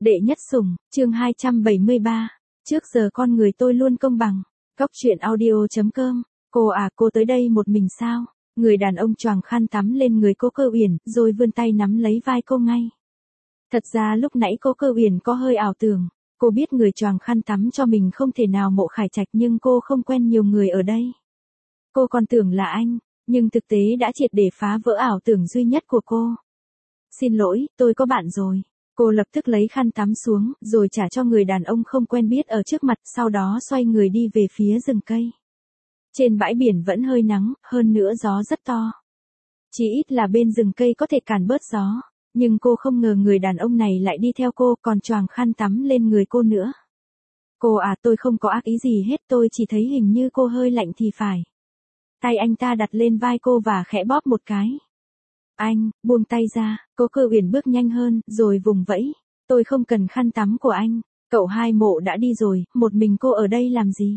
Đệ nhất sủng, chương 273. Trước giờ con người tôi luôn công bằng. Cóc truyện audio.com. Cô tới đây một mình sao? Người đàn ông choàng khăn tắm lên người cô Cơ Uyển, rồi vươn tay nắm lấy vai cô ngay. Thật ra lúc nãy cô Cơ Uyển có hơi ảo tưởng. Cô biết người choàng khăn tắm cho mình không thể nào Mộ Khải Trạch, nhưng cô không quen nhiều người ở đây. Cô còn tưởng là anh, nhưng thực tế đã triệt để phá vỡ ảo tưởng duy nhất của cô. Xin lỗi, tôi có bạn rồi. Cô lập tức lấy khăn tắm xuống, rồi trả cho người đàn ông không quen biết ở trước mặt, sau đó xoay người đi về phía rừng cây. Trên bãi biển vẫn hơi nắng, hơn nữa gió rất to. Chỉ ít là bên rừng cây có thể cản bớt gió, nhưng cô không ngờ người đàn ông này lại đi theo cô, còn choàng khăn tắm lên người cô nữa. Tôi không có ác ý gì hết, tôi chỉ thấy hình như cô hơi lạnh thì phải. Tay anh ta đặt lên vai cô và khẽ bóp một cái. Anh, buông tay ra, cô Cơ Uyển bước nhanh hơn, rồi vùng vẫy. Tôi không cần khăn tắm của anh, cậu Hai Mộ đã đi rồi, một mình cô ở đây làm gì?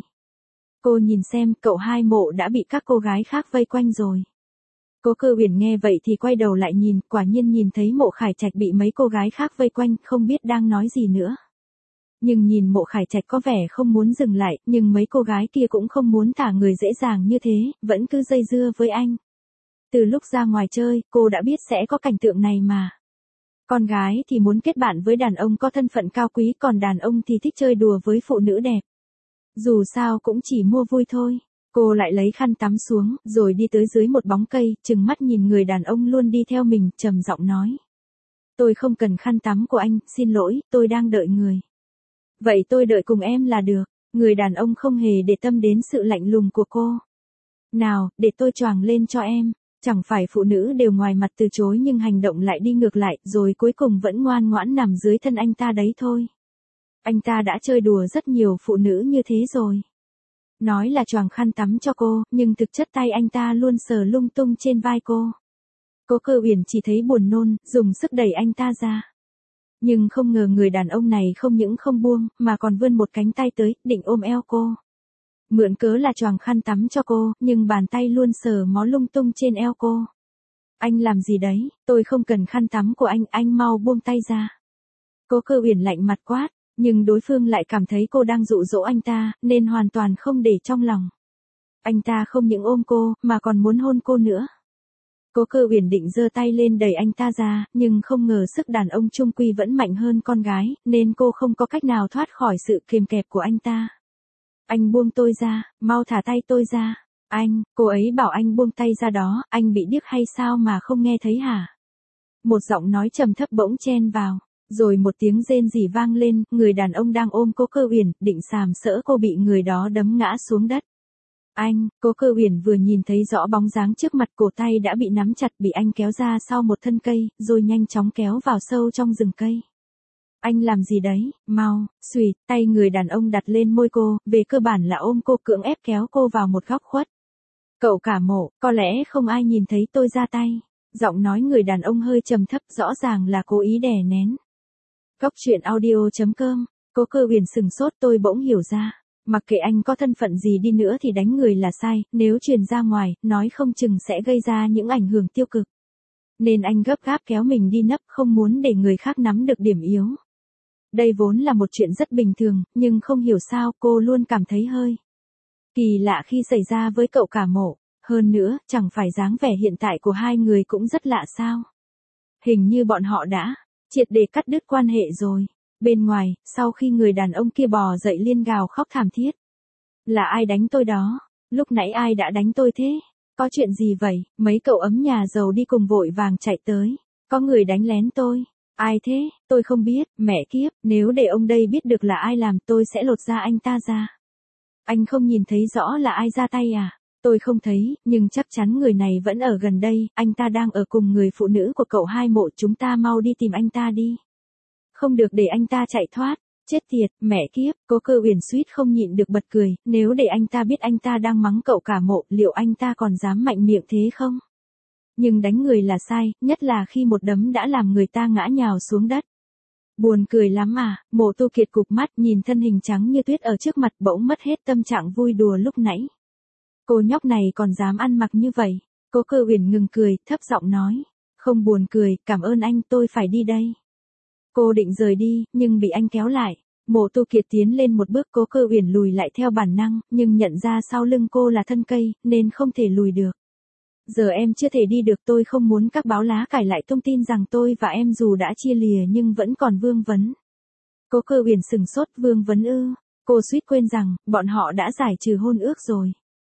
Cô nhìn xem, cậu Hai Mộ đã bị các cô gái khác vây quanh rồi. Cô Cơ Uyển nghe vậy thì quay đầu lại nhìn, quả nhiên nhìn thấy Mộ Khải Trạch bị mấy cô gái khác vây quanh, không biết đang nói gì nữa. Nhưng nhìn Mộ Khải Trạch có vẻ không muốn dừng lại, nhưng mấy cô gái kia cũng không muốn thả người dễ dàng như thế, vẫn cứ dây dưa với anh. Từ lúc ra ngoài chơi, cô đã biết sẽ có cảnh tượng này mà. Con gái thì muốn kết bạn với đàn ông có thân phận cao quý, còn đàn ông thì thích chơi đùa với phụ nữ đẹp. Dù sao cũng chỉ mua vui thôi. Cô lại lấy khăn tắm xuống, rồi đi tới dưới một bóng cây, trừng mắt nhìn người đàn ông luôn đi theo mình, trầm giọng nói. Tôi không cần khăn tắm của anh, xin lỗi, tôi đang đợi người. Vậy tôi đợi cùng em là được. Người đàn ông không hề để tâm đến sự lạnh lùng của cô. Nào, để tôi choàng lên cho em. Chẳng phải phụ nữ đều ngoài mặt từ chối nhưng hành động lại đi ngược lại, rồi cuối cùng vẫn ngoan ngoãn nằm dưới thân anh ta đấy thôi. Anh ta đã chơi đùa rất nhiều phụ nữ như thế rồi. Nói là choàng khăn tắm cho cô, nhưng thực chất tay anh ta luôn sờ lung tung trên vai cô. Cô Cơ Uyển chỉ thấy buồn nôn, dùng sức đẩy anh ta ra. Nhưng không ngờ người đàn ông này không những không buông, mà còn vươn một cánh tay tới, định ôm eo cô. Mượn cớ là choàng khăn tắm cho cô, nhưng bàn tay luôn sờ mó lung tung trên eo cô. Anh làm gì đấy, tôi không cần khăn tắm của anh mau buông tay ra. Cô Cơ Uyển lạnh mặt quát, nhưng đối phương lại cảm thấy cô đang dụ dỗ anh ta, nên hoàn toàn không để trong lòng. Anh ta không những ôm cô, mà còn muốn hôn cô nữa. Cô Cơ Uyển định giơ tay lên đẩy anh ta ra, nhưng không ngờ sức đàn ông chung quy vẫn mạnh hơn con gái, nên cô không có cách nào thoát khỏi sự kìm kẹp của anh ta. Anh buông tôi ra, mau thả tay tôi ra. Anh, cô ấy bảo anh buông tay ra đó, anh bị điếc hay sao mà không nghe thấy hả? Một giọng nói trầm thấp bỗng chen vào, rồi một tiếng rên rỉ vang lên, người đàn ông đang ôm cô Cơ Uyển, định sàm sỡ cô bị người đó đấm ngã xuống đất. Anh, cô Cơ Uyển vừa nhìn thấy rõ bóng dáng trước mặt, cổ tay đã bị nắm chặt, bị anh kéo ra sau một thân cây, rồi nhanh chóng kéo vào sâu trong rừng cây. Anh làm gì đấy, mau, xuỵt, tay người đàn ông đặt lên môi cô, về cơ bản là ôm cô, cưỡng ép kéo cô vào một góc khuất. Cậu Cả Mộ, có lẽ không ai nhìn thấy tôi ra tay. Giọng nói người đàn ông hơi trầm thấp, rõ ràng là cố ý đè nén. Cóc truyện audio.com. Cô Cơ Uyển sừng sốt, tôi bỗng hiểu ra. Mặc kệ anh có thân phận gì đi nữa thì đánh người là sai, nếu truyền ra ngoài, nói không chừng sẽ gây ra những ảnh hưởng tiêu cực. Nên anh gấp gáp kéo mình đi nấp, không muốn để người khác nắm được điểm yếu. Đây vốn là một chuyện rất bình thường, nhưng không hiểu sao cô luôn cảm thấy hơi kỳ lạ khi xảy ra với cậu Cả Mộ. Hơn nữa, chẳng phải dáng vẻ hiện tại của hai người cũng rất lạ sao? Hình như bọn họ đã triệt để cắt đứt quan hệ rồi. Bên ngoài, sau khi người đàn ông kia bò dậy liên gào khóc thảm thiết. Là ai đánh tôi đó? Lúc nãy ai đã đánh tôi thế? Có chuyện gì vậy? Mấy cậu ấm nhà giàu đi cùng vội vàng chạy tới. Có người đánh lén tôi. Ai thế? Tôi không biết, mẹ kiếp, nếu để ông đây biết được là ai làm, tôi sẽ lột da anh ta ra. Anh không nhìn thấy rõ là ai ra tay à? Tôi không thấy, nhưng chắc chắn người này vẫn ở gần đây, anh ta đang ở cùng người phụ nữ của cậu Hai Mộ, chúng ta mau đi tìm anh ta đi. Không được để anh ta chạy thoát. Chết tiệt, mẹ kiếp, cô Cơ Uyển suýt không nhịn được bật cười, nếu để anh ta biết anh ta đang mắng cậu Cả Mộ, liệu anh ta còn dám mạnh miệng thế không? Nhưng đánh người là sai, nhất là khi một đấm đã làm người ta ngã nhào xuống đất. Buồn cười lắm à, Mộ Tu Kiệt cụp mắt nhìn thân hình trắng như tuyết ở trước mặt, bỗng mất hết tâm trạng vui đùa lúc nãy. Cô nhóc này còn dám ăn mặc như vậy. Cô Cơ Uyển ngừng cười, thấp giọng nói. Không buồn cười, cảm ơn anh, tôi phải đi đây. Cô định rời đi, nhưng bị anh kéo lại. Mộ Tu Kiệt tiến lên một bước, Cố Cơ Uyển lùi lại theo bản năng, nhưng nhận ra sau lưng cô là thân cây, nên không thể lùi được. Giờ em chưa thể đi được, tôi không muốn các báo lá cải lại thông tin rằng tôi và em dù đã chia lìa nhưng vẫn còn vương vấn. Cố Cơ Uyển sừng sốt, vương vấn ư? Cô suýt quên rằng, bọn họ đã giải trừ hôn ước rồi.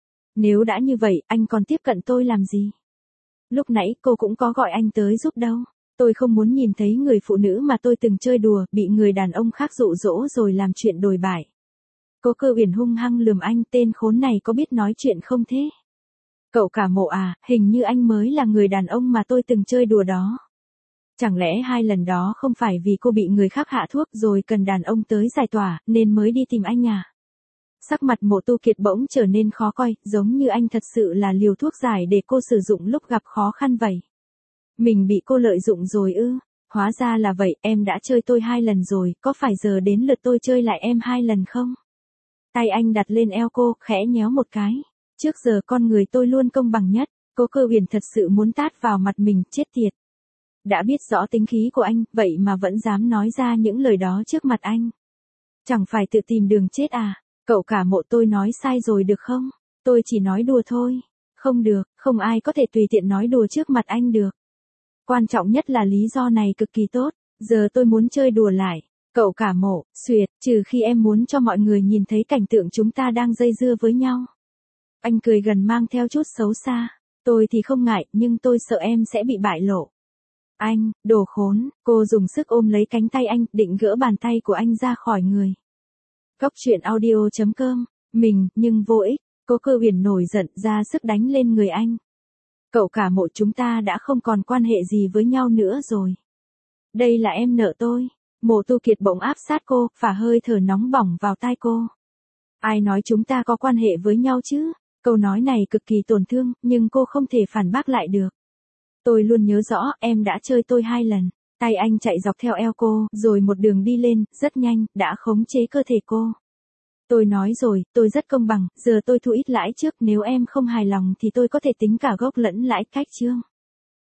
Nếu đã như vậy, anh còn tiếp cận tôi làm gì? Lúc nãy cô cũng có gọi anh tới giúp đâu. Tôi không muốn nhìn thấy người phụ nữ mà tôi từng chơi đùa, bị người đàn ông khác dụ dỗ rồi làm chuyện đồi bại. Cố Cơ Uyển hung hăng lườm anh, tên khốn này có biết nói chuyện không thế? Cậu Cả Mộ à, hình như anh mới là người đàn ông mà tôi từng chơi đùa đó. Chẳng lẽ 2 lần đó không phải vì cô bị người khác hạ thuốc rồi cần đàn ông tới giải tỏa, nên mới đi tìm anh à? Sắc mặt Mộ Tu Kiệt bỗng trở nên khó coi, giống như anh thật sự là liều thuốc giải để cô sử dụng lúc gặp khó khăn vậy. Mình bị cô lợi dụng rồi ư? Hóa ra là vậy, em đã chơi tôi 2 lần rồi, có phải giờ đến lượt tôi chơi lại em 2 lần không? Tay anh đặt lên eo cô, khẽ nhéo một cái. Trước giờ con người tôi luôn công bằng nhất. Cố Cơ Uyển thật sự muốn tát vào mặt mình, chết tiệt. Đã biết rõ tính khí của anh, vậy mà vẫn dám nói ra những lời đó trước mặt anh. Chẳng phải tự tìm đường chết à? Cậu Cả Mộ, tôi nói sai rồi được không? Tôi chỉ nói đùa thôi. Không được, không ai có thể tùy tiện nói đùa trước mặt anh được. Quan trọng nhất là lý do này cực kỳ tốt. Giờ tôi muốn chơi đùa lại. Cậu Cả Mộ, xuyệt, trừ khi em muốn cho mọi người nhìn thấy cảnh tượng chúng ta đang dây dưa với nhau. Anh cười gần mang theo chút xấu xa. Tôi thì không ngại, nhưng tôi sợ em sẽ bị bại lộ. Anh, đồ khốn, cô dùng sức ôm lấy cánh tay anh, định gỡ bàn tay của anh ra khỏi người. Góc truyện audio.com, mình, nhưng vô ích. Cố Cơ Uyển nổi giận, ra sức đánh lên người anh. Cậu Cả Mộ, chúng ta đã không còn quan hệ gì với nhau nữa rồi. Đây là em nợ tôi. Mộ Tu Kiệt bỗng áp sát cô, phả hơi thở nóng bỏng vào tai cô. Ai nói chúng ta có quan hệ với nhau chứ? Câu nói này cực kỳ tổn thương, nhưng cô không thể phản bác lại được. Tôi luôn nhớ rõ, em đã chơi tôi 2 lần. Tay anh chạy dọc theo eo cô, rồi một đường đi lên, rất nhanh, đã khống chế cơ thể cô. Tôi nói rồi, tôi rất công bằng, giờ tôi thu ít lãi trước, nếu em không hài lòng thì tôi có thể tính cả gốc lẫn lãi, cách chưa?